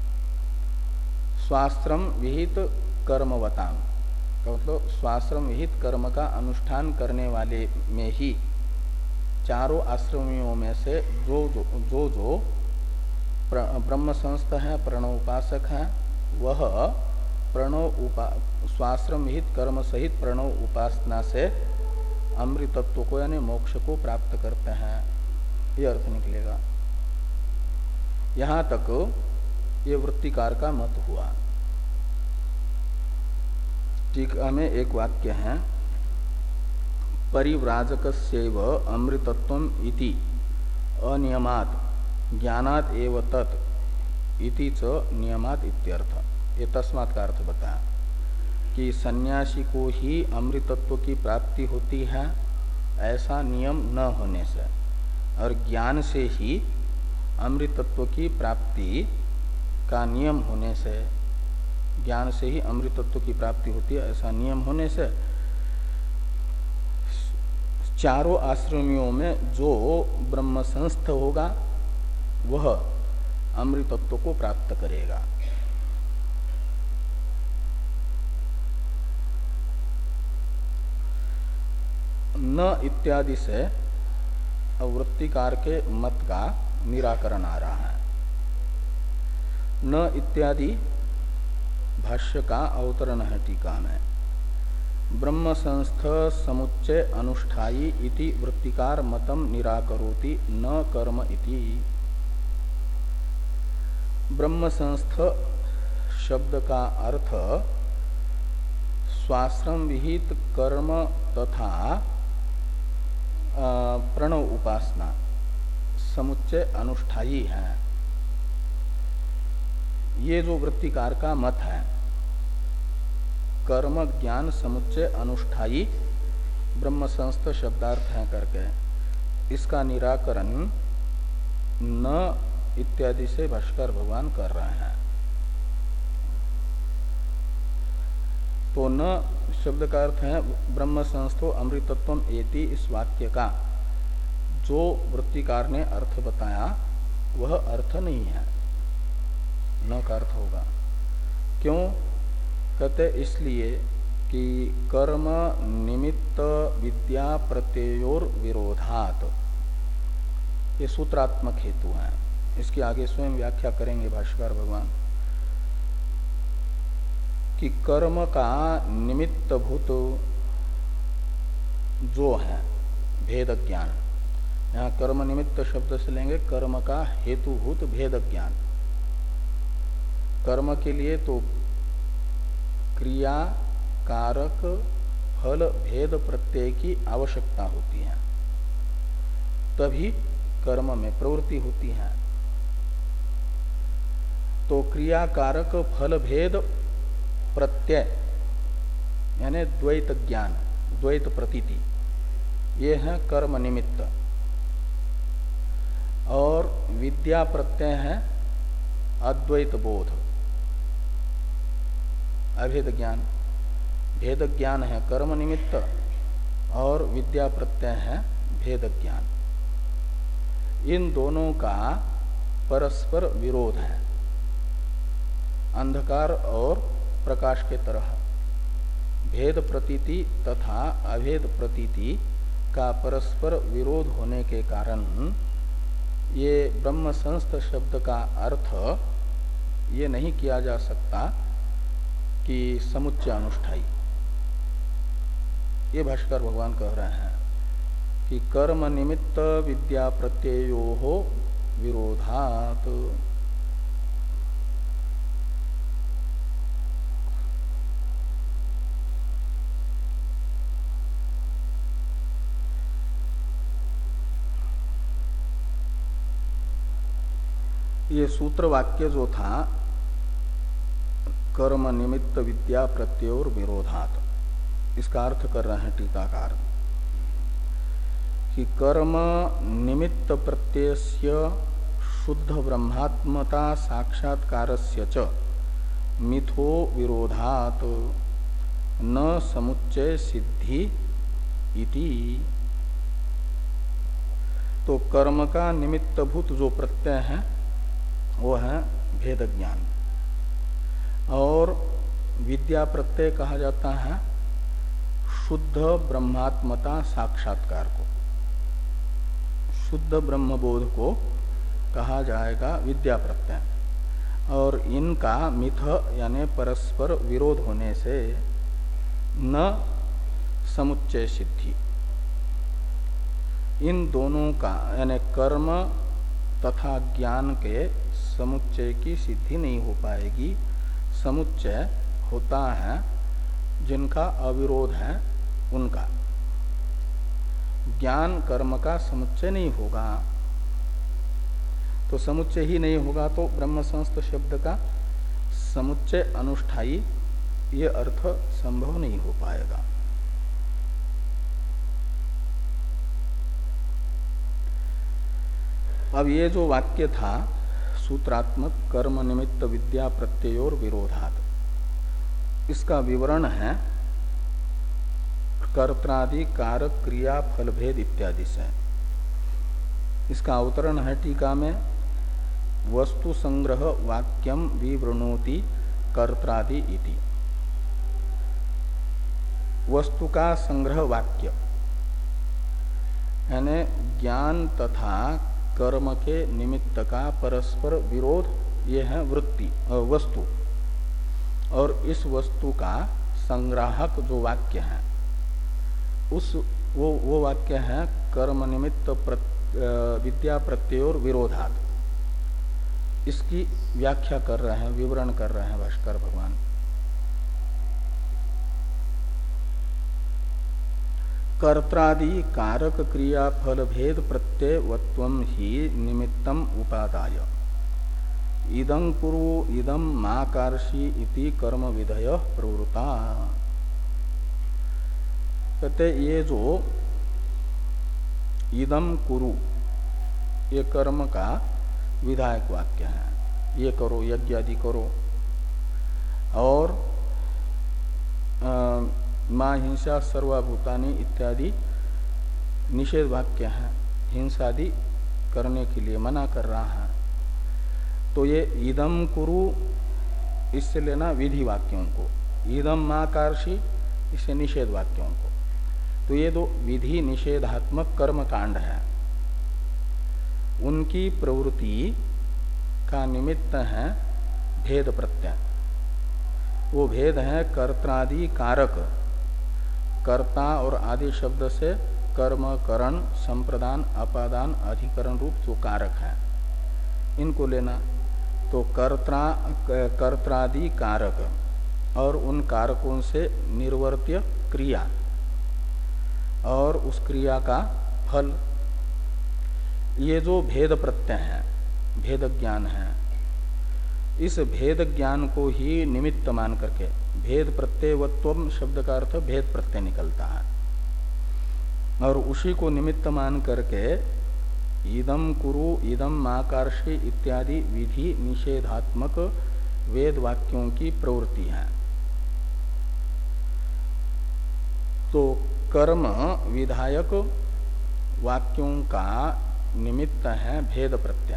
स्वाश्रम विहित कर्मवताम का मतलब स्वाश्रम विहित कर्म का अनुष्ठान करने वाले में ही चारों आश्रमियों में से जो जो जो, जो ब्रह्म संस्थ है, प्रणव उपासक है, वह प्रणव उपा स्वाश्रम विहित कर्म सहित प्रणव उपासना से अमृतत्व को यानी मोक्ष को प्राप्त करते हैं। यह अर्थ निकलेगा। यहाँ तक ये वृत्तिकार का मत हुआ। टीका में एक वाक्य है, परिव्राजकस्यैव अमृतत्वम इति अनियमात् ज्ञानात् एव तत् इति च नियमात् इत्यर्थ। ये तस्मात् का अर्थ बताया कि सन्यासी को ही अमृतत्व की प्राप्ति होती है ऐसा नियम न होने से, और ज्ञान से ही अमृतत्व की प्राप्ति का नियम होने से, ज्ञान से ही अमृतत्व की प्राप्ति होती है ऐसा नियम होने से, चारों आश्रमियों में जो ब्रह्म संस्थ होगा वह अमृतत्व को प्राप्त करेगा। न इत्यादि से वृत्तिकार के मत का निराकरण आ रहा है। न इत्यादि भाष्य का अवतरण है टीका में। ब्रह्म संस्थ समुच्चय अनुष्ठायी इति वृत्तिकार मतम निराकरोति न कर्म इति। ब्रह्म संस्थ शब्द का अर्थ स्वाश्रम विहित कर्म तथा प्रणव उपासना समुच्चय अनुष्ठायी है। ये जो वृत्तिकार का मत है, कर्म ज्ञान समुच्चय अनुष्ठायी ब्रह्म संस्थ शब्दार्थ है करके, इसका निराकरण न इत्यादि से भाष्कर भगवान कर रहे हैं। तो न शब्द का अर्थ है ब्रह्म संस्थो अमृतत्वम एति। इस वाक्य का जो वृत्तिकार ने अर्थ बताया वह अर्थ नहीं है, न का अर्थ होगा। क्यों कहते? इसलिए कि कर्म निमित्त विद्या प्रत्ययोर विरोधात, ये सूत्रात्मक हेतु है। इसकी आगे स्वयं व्याख्या करेंगे भाष्यकार भगवान कि कर्म का निमित्त भूत जो है भेद ज्ञान, यहाँ कर्म निमित्त शब्द से लेंगे कर्म का हेतुभूत भेद ज्ञान। कर्म के लिए तो क्रिया कारक फल भेद प्रत्यय की आवश्यकता होती है, तभी कर्म में प्रवृत्ति होती है। तो क्रिया कारक फल भेद प्रत्यय यानी द्वैत ज्ञान, द्वैत प्रतीति, ये है कर्म निमित्त। और विद्या प्रत्यय है अद्वैत बोध, अभेद ज्ञान। भेद ज्ञान है कर्म निमित्त और विद्या प्रत्यय है भेद ज्ञान। इन दोनों का परस्पर विरोध है, अंधकार और प्रकाश के तरह। भेद प्रतीति तथा अभेद प्रतीति का परस्पर विरोध होने के कारण ये ब्रह्म संस्थ शब्द का अर्थ ये नहीं किया जा सकता कि समुच्चय अनुष्ठाई। ये भाष्कर भगवान कह रहे हैं कि कर्म निमित्त विद्या प्रत्ययो विरोधात। ये सूत्र वाक्य जो था कर्म निमित्त विद्या प्रत्ययोर विरोधात, इसका अर्थ कर रहे हैं टीकाकार कि कर्म निमित्त प्रत्ययस्य शुद्ध ब्रह्मात्मता साक्षात्कारस्य च मिथो विरोधात न समुच्चय सिद्धि इति। तो कर्म का निमित्तभूत जो प्रत्यय है वो है भेद ज्ञान, और विद्या प्रत्यय कहा जाता है शुद्ध ब्रह्मात्मता साक्षात्कार को। शुद्ध ब्रह्मबोध को कहा जाएगा विद्या प्रत्यय, और इनका मिथ यानी परस्पर विरोध होने से न समुच्चय सिद्धि, इन दोनों का यानी कर्म तथा ज्ञान के समुच्चय की सिद्धि नहीं हो पाएगी। समुच्चय होता है जिनका अविरोध है उनका। ज्ञान कर्म का समुच्चय नहीं होगा, तो समुच्चय ही नहीं होगा तो ब्रह्म संस्थ शब्द का समुच्चय अनुष्ठायी ये अर्थ संभव नहीं हो पाएगा। अब ये जो वाक्य था सूत्रात्मक कर्म निमित्त विद्या प्रत्ययोर विरोधात, इसका विवरण है कर्त्रादि कारक क्रिया फल भेद इत्यादि से। इसका अवतरण है टीका में, वस्तु संग्रह वाक्यम विवृणोति कर्त्रादि इति। वस्तु का संग्रह वाक्य यानी ज्ञान तथा कर्म के निमित्त का परस्पर विरोध, ये है वृत्ति वस्तु, और इस वस्तु का संग्राहक जो वाक्य है उस वो वो वाक्य है कर्म निमित्त प्रत, विद्या प्रत्ययोर विरोधात। इसकी व्याख्या कर रहे हैं, विवरण कर रहे हैं भाष्कर भगवान। कर्त्रादि कारक क्रिया फल भेद प्रत्ययवत्वम ही निमित्तम उपादाय इदं कुरु इदं माकार्षि इति कर्म विधय प्रवृत्ता। कहते ये जो इदं कुरु ये कर्म का विधायक वाक्य है, ये करो यज्ञ आदि करो, और आ, मां हिंसा सर्वभूतानि इत्यादि निषेध वाक्य है, हिंसा आदि करने के लिए मना कर रहा है। तो ये इदम कुरु इससे लेना विधि वाक्यों को, इदम माकार्षि इससे निषेध वाक्यों को। तो ये दो विधि निषेधात्मक कर्म कांड है, उनकी प्रवृत्ति का निमित्त है भेद प्रत्यय। वो भेद है कर्त्रादि कारक, कर्ता और आदि शब्द से कर्म करण संप्रदान अपादान अधिकरण रूप जो कारक है इनको लेना। तो कर्ता कर्त्रादि कारक और उन कारकों से निर्वर्त्य क्रिया और उस क्रिया का फल, ये जो भेद प्रत्यय है, भेद ज्ञान है, इस भेद ज्ञान को ही निमित्त मान करके, भेद प्रत्ययवत्वम शब्द का अर्थ भेद प्रत्यय निकलता है, और उसी को निमित्त मान करके इदम कुरु इदम माकार्षि इत्यादि विधि निषेधात्मक वेद वाक्यों की प्रवृत्ति है। तो कर्म विधायक वाक्यों का निमित्त है भेद प्रत्यय,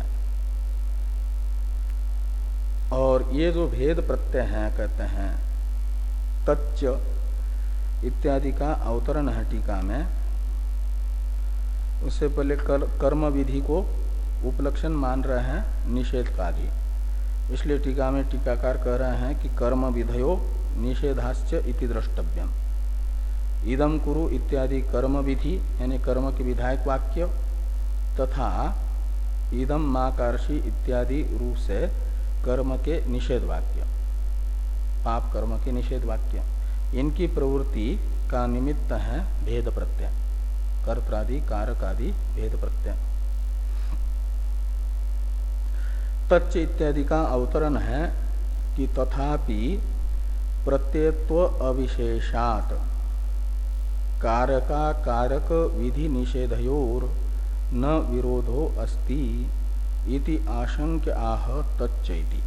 और ये जो भेद प्रत्यय है कहते हैं तच्च इत्यादि का अवतरण है टीका में। उससे पहले कर, कर्म विधि को उपलक्षण मान रहे हैं निषेध का भी, इसलिए टीका में टीकाकार कह रहे हैं कि कर्म विधयो निषेधाश्च इति द्रष्टव्यम। इदम कुरु इत्यादि कर्म विधि यानी कर्म के विधायक वाक्य तथा इदम माकार्षि इत्यादि रूप से कर्म के निषेध वाक्य, पाप कर्म के निषेध वाक्य, इनकी प्रवृत्ति का निमित्त है भेद प्रत्यय, कर्त्रादि कारक आदि भेद प्रत्यय। तच्च इत्यादि का अवतरण है कि तथापि प्रत्ययत्व अविशेषात कारका कारक विधि निषेधयोर न विरोधो अस्ति इति आशंक्य आह तच्चैति।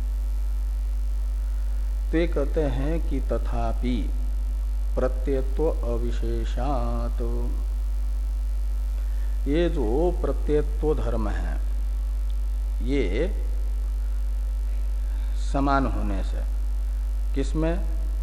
ते कहते हैं कि तथापि प्रत्ययत्व अविशेषात, ये जो प्रत्ययत्व धर्म है ये समान होने से, किसमें?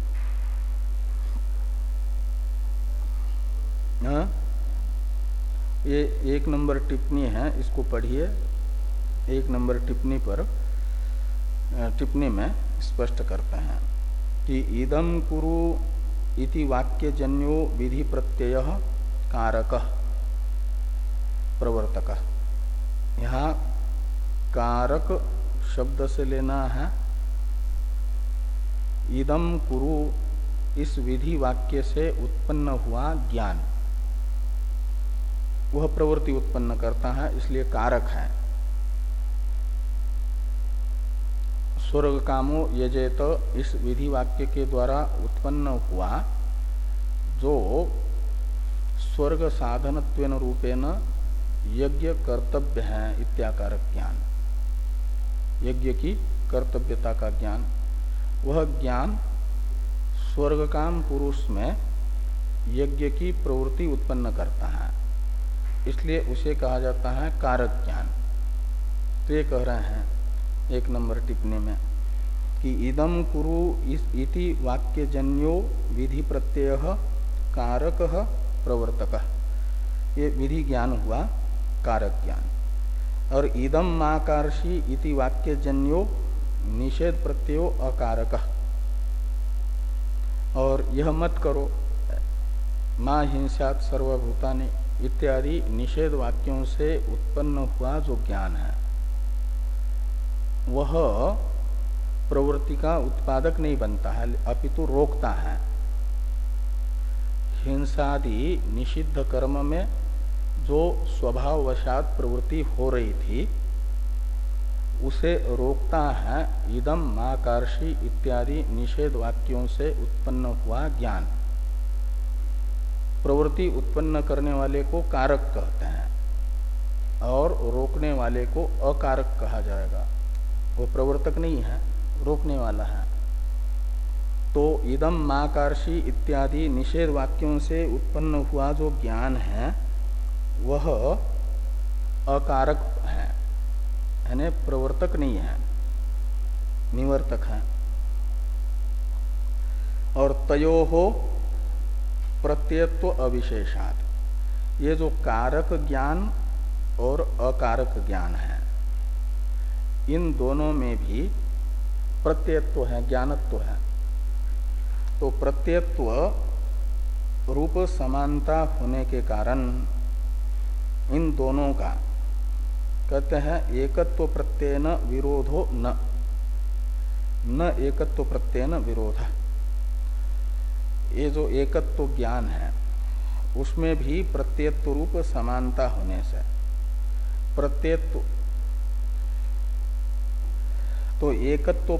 हाँ, ये एक नंबर टिप्पणी है, इसको पढ़िए। एक नंबर टिप्पणी पर टिप्पणी में स्पष्ट करते हैं कि इदं कुरु इति वाक्यजन्यो विधि प्रत्यय कारकः प्रवर्तकः। यहाँ कारक शब्द से लेना है इदं कुरु, इस विधि वाक्य से उत्पन्न हुआ ज्ञान, वह प्रवृत्ति उत्पन्न करता है, इसलिए कारक है। स्वर्ग कामो यजेत, इस विधि वाक्य के द्वारा उत्पन्न हुआ जो स्वर्ग साधनत्वेन रूपेण यज्ञ कर्तव्य है इत्याकारक ज्ञान, यज्ञ की कर्तव्यता का ज्ञान, वह ज्ञान स्वर्ग काम पुरुष में यज्ञ की प्रवृत्ति उत्पन्न करता है, इसलिए उसे कहा जाता है कारक ज्ञान। तो ये कह रहे हैं एक नंबर टिप्पणी में कि इदं कुरु इस इति वाक्यजन्यो विधि प्रत्यय कारकः प्रवर्तकः, ये विधि ज्ञान हुआ कारक ज्ञान। और इदं माकर्षि इति वाक्यजन्यो निषेध प्रत्ययो अकारकः, और यह मत करो मां हिंसात सर्वभूतानि इत्यादि निषेध वाक्यों से उत्पन्न हुआ जो ज्ञान है वह प्रवृत्ति का उत्पादक नहीं बनता है, अपितु रोकता है। हिंसादि निषिद्ध कर्म में जो स्वभाववशात प्रवृत्ति हो रही थी उसे रोकता है इदं माकर्षि इत्यादि निषेध वाक्यों से उत्पन्न हुआ ज्ञान। प्रवृत्ति उत्पन्न करने वाले को कारक कहते हैं और रोकने वाले को अकारक कहा जाएगा। वो प्रवर्तक नहीं है, रोकने वाला है। तो इदं माकर्षि इत्यादि निषेध वाक्यों से उत्पन्न हुआ जो ज्ञान है वह अकारक है, यानी प्रवर्तक नहीं है, निवर्तक है। और तयोहो प्रत्ययत्व अविशेषात, ये जो कारक ज्ञान और अकारक ज्ञान है इन दोनों में भी प्रत्ययत्व है, ज्ञानत्व है। तो प्रत्ययत्व रूप समानता होने के कारण इन दोनों का कहते हैं एकत्व प्रत्ययन विरोधो न न एकत्व प्रत्ययन विरोध। ये जो एकत्व ज्ञान है उसमें भी प्रत्ययत्व रूप समानता होने से प्रत्ययत्व तो एकत्व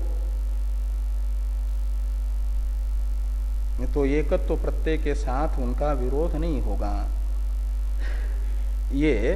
तो एकत्व प्रत्यय के साथ उनका विरोध नहीं होगा। ये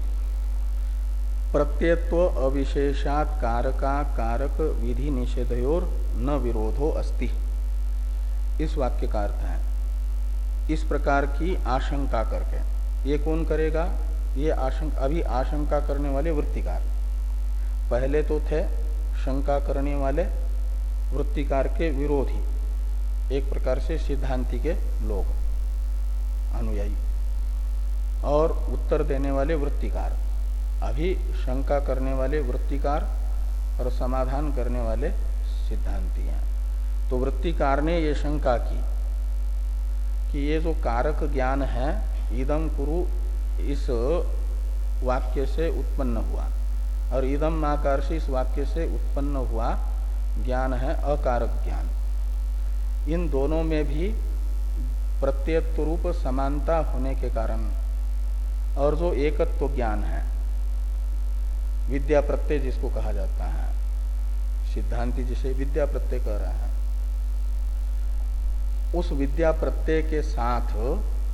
प्रत्ययत्व अविशेषात कारका कारक विधि निषेधयोर न विरोधो अस्ति, इस वाक्य का अर्थ है। इस प्रकार की आशंका करके ये कौन करेगा? ये आशंका अभी आशंका करने वाले वृत्तिकार, पहले तो थे शंका करने वाले वृत्तिकार के विरोधी, एक प्रकार से सिद्धांति के लोग अनुयायी, और उत्तर देने वाले वृत्तिकार। अभी शंका करने वाले वृत्तिकार और समाधान करने वाले सिद्धांति हैं। तो वृत्तिकार ने ये शंका की कि ये जो कारक ज्ञान है इदं कुरु इस वाक्य से उत्पन्न हुआ और इदं माकर्षि इस वाक्य से उत्पन्न हुआ ज्ञान है अकारक ज्ञान। इन दोनों में भी प्रत्ययत्व रूप समानता होने के कारण और जो एकत्व ज्ञान है विद्या प्रत्यय जिसको कहा जाता है, सिद्धांति जिसे विद्या प्रत्यय कह रहा है, उस विद्या प्रत्यय के साथ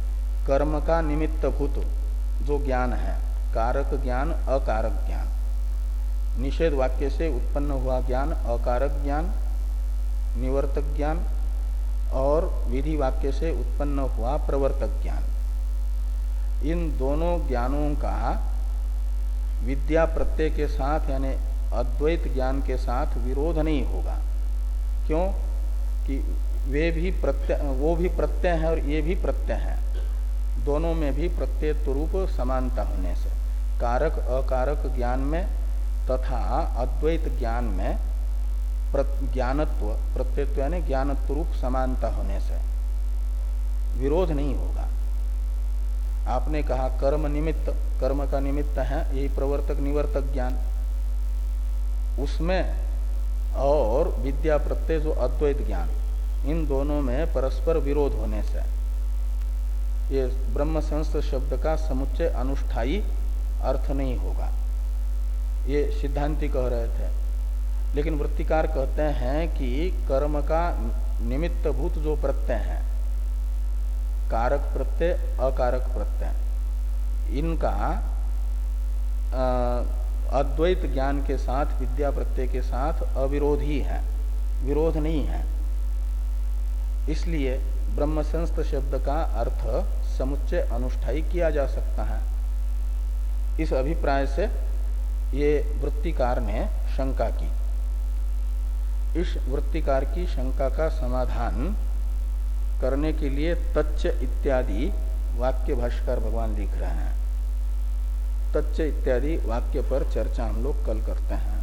कर्म का निमित्त भूत जो ज्ञान है, कारक ज्ञान, अकारक ज्ञान, निषेध वाक्य से उत्पन्न हुआ ज्ञान अकारक ज्ञान, निवर्तक ज्ञान, और विधि वाक्य से उत्पन्न हुआ प्रवर्तक ज्ञान, इन दोनों ज्ञानों का विद्या प्रत्यय के साथ यानी अद्वैत ज्ञान के साथ विरोध नहीं होगा। क्यों कि वे भी प्रत्यय, वो भी प्रत्यय है और ये भी प्रत्यय है, दोनों में भी प्रत्ययत्व रूप समानता होने से कारक अकारक ज्ञान में तथा अद्वैत ज्ञान में ज्ञानत्व प्रत्ययत्व यानी ज्ञानत्व रूप समानता होने से विरोध नहीं होगा। आपने कहा कर्म निमित्त, कर्म का निमित्त है यही प्रवर्तक निवर्तक ज्ञान, उसमें और विद्या प्रत्यय जो अद्वैत ज्ञान, इन दोनों में परस्पर विरोध होने से ये ब्रह्म संस्थ शब्द का समुच्चय अनुष्ठायी अर्थ नहीं होगा, ये सिद्धांति कह रहे थे। लेकिन वृत्तिकार कहते हैं कि कर्म का निमित्तभूत जो प्रत्यय है, कारक प्रत्यय अकारक प्रत्यय, इनका अद्वैत ज्ञान के साथ विद्या प्रत्यय के साथ अविरोध ही है, विरोध नहीं है। इसलिए ब्रह्म संस्थ शब्द का अर्थ समुच्चय अनुष्ठायी किया जा सकता है। इस अभिप्राय से ये वृत्तिकार ने शंका की। इस वृत्तिकार की शंका का समाधान करने के लिए तच्च इत्यादि वाक्य भाष्यकार भगवान लिख रहे हैं। तच्च इत्यादि वाक्य पर चर्चा हम लोग कल करते हैं।